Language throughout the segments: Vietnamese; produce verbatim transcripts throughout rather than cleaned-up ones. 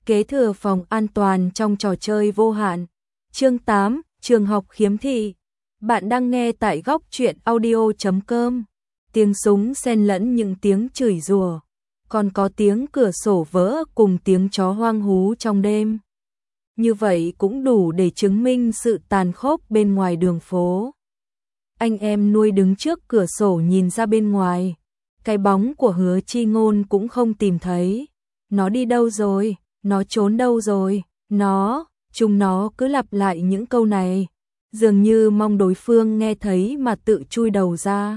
Kế thừa phòng an toàn trong trò chơi vô hạn. Chương tám, trường học khiếm thị. Bạn đang nghe tại góc truyện audio chấm com. Tiếng súng xen lẫn những tiếng chửi rủa, còn có tiếng cửa sổ vỡ cùng tiếng chó hoang hú trong đêm. Như vậy cũng đủ để chứng minh sự tàn khốc bên ngoài đường phố. Anh em nuôi đứng trước cửa sổ nhìn ra bên ngoài. Cái bóng của Hứa Chi Ngôn cũng không tìm thấy. Nó đi đâu rồi? Nó trốn đâu rồi? Nó, chúng nó cứ lặp lại những câu này, dường như mong đối phương nghe thấy mà tự chui đầu ra.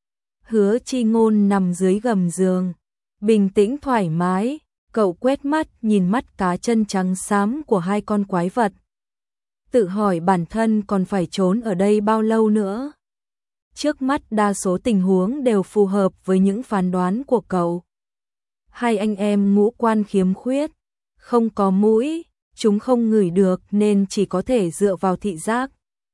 Hứa Chi Ngôn nằm dưới gầm giường, bình tĩnh thoải mái, cậu quét mắt nhìn mắt cá chân trắng xám của hai con quái vật. Tự hỏi bản thân còn phải trốn ở đây bao lâu nữa. Trước mắt đa số tình huống đều phù hợp với những phán đoán của cậu. Hai anh em ngũ quan khiếm khuyết, không có mũi, chúng không ngửi được nên chỉ có thể dựa vào thị giác.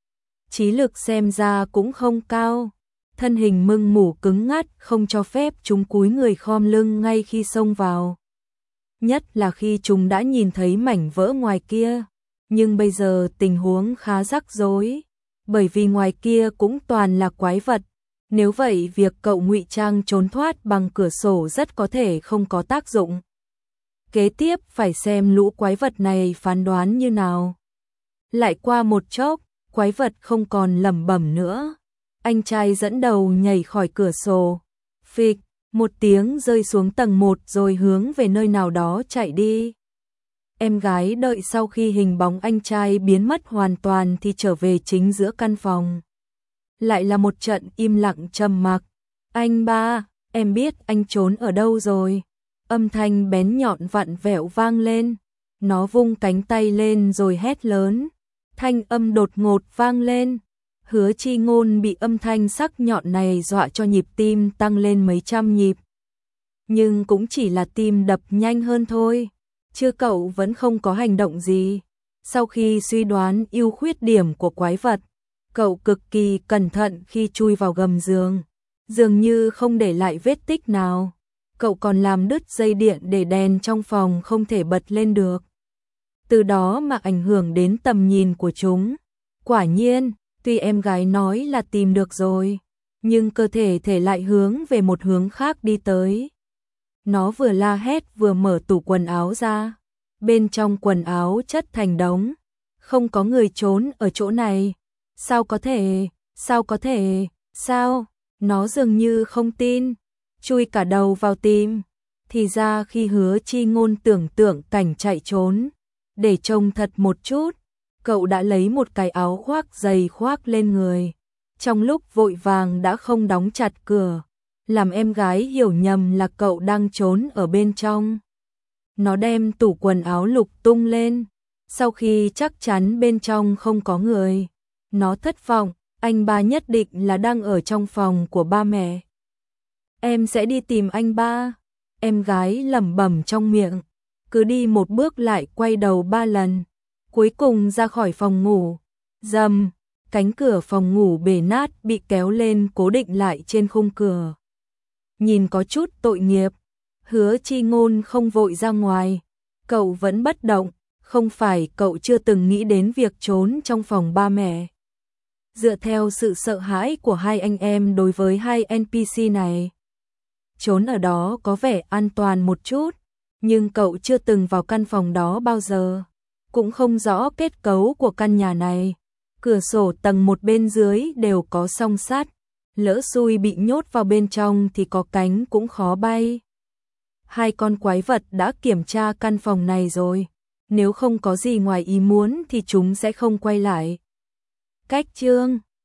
Trí lực xem ra cũng không cao, thân hình mưng mủ cứng ngắt không cho phép chúng cúi người khom lưng ngay khi xông vào. Nhất là khi chúng đã nhìn thấy mảnh vỡ ngoài kia, nhưng bây giờ tình huống khá rắc rối, bởi vì ngoài kia cũng toàn là quái vật. Nếu vậy việc cậu ngụy trang trốn thoát bằng cửa sổ rất có thể không có tác dụng. Kế tiếp phải xem lũ quái vật này phán đoán như nào. Lại qua một chốc, quái vật không còn lẩm bẩm nữa. Anh trai dẫn đầu nhảy khỏi cửa sổ. Phịch, một tiếng rơi xuống tầng một rồi hướng về nơi nào đó chạy đi. Em gái đợi sau khi hình bóng anh trai biến mất hoàn toàn thì trở về chính giữa căn phòng. Lại là một trận im lặng trầm mặc. Anh ba, em biết anh trốn ở đâu rồi. Âm thanh bén nhọn vặn vẹo vang lên. Nó vung cánh tay lên rồi hét lớn. Thanh âm đột ngột vang lên. Hứa Chi Ngôn bị âm thanh sắc nhọn này dọa cho nhịp tim tăng lên mấy trăm nhịp. Nhưng cũng chỉ là tim đập nhanh hơn thôi. Chứ cậu vẫn không có hành động gì. Sau khi suy đoán ưu khuyết điểm của quái vật, cậu cực kỳ cẩn thận khi chui vào gầm giường, dường như không để lại vết tích nào. Cậu còn làm đứt dây điện để đèn trong phòng không thể bật lên được. Từ đó mà ảnh hưởng đến tầm nhìn của chúng. Quả nhiên, tuy em gái nói là tìm được rồi, nhưng cơ thể thể lại hướng về một hướng khác đi tới. Nó vừa la hét vừa mở tủ quần áo ra. Bên trong quần áo chất thành đống. Không có người trốn ở chỗ này. Sao có thể, sao có thể, sao? Nó dường như không tin, chui cả đầu vào tìm. Thì ra khi Hứa Chi Ngôn tưởng tượng cảnh chạy trốn, để trông thật một chút, cậu đã lấy một cái áo khoác dày khoác lên người. Trong lúc vội vàng đã không đóng chặt cửa, làm em gái hiểu nhầm là cậu đang trốn ở bên trong. Nó đem tủ quần áo lục tung lên, sau khi chắc chắn bên trong không có người. Nó thất vọng, anh ba nhất định là đang ở trong phòng của ba mẹ. Em sẽ đi tìm anh ba. Em gái lẩm bẩm trong miệng, cứ đi một bước lại quay đầu ba lần. Cuối cùng ra khỏi phòng ngủ. Rầm, cánh cửa phòng ngủ bể nát bị kéo lên cố định lại trên khung cửa. Nhìn có chút tội nghiệp, Hứa Chi Ngôn không vội ra ngoài. Cậu vẫn bất động, không phải cậu chưa từng nghĩ đến việc trốn trong phòng ba mẹ. Dựa theo sự sợ hãi của hai anh em đối với hai en pê xê này, trốn ở đó có vẻ an toàn một chút, nhưng cậu chưa từng vào căn phòng đó bao giờ, cũng không rõ kết cấu của căn nhà này. Cửa sổ tầng một bên dưới đều có song sắt, lỡ xui bị nhốt vào bên trong thì có cánh cũng khó bay. Hai con quái vật đã kiểm tra căn phòng này rồi, nếu không có gì ngoài ý muốn thì chúng sẽ không quay lại. Cách chương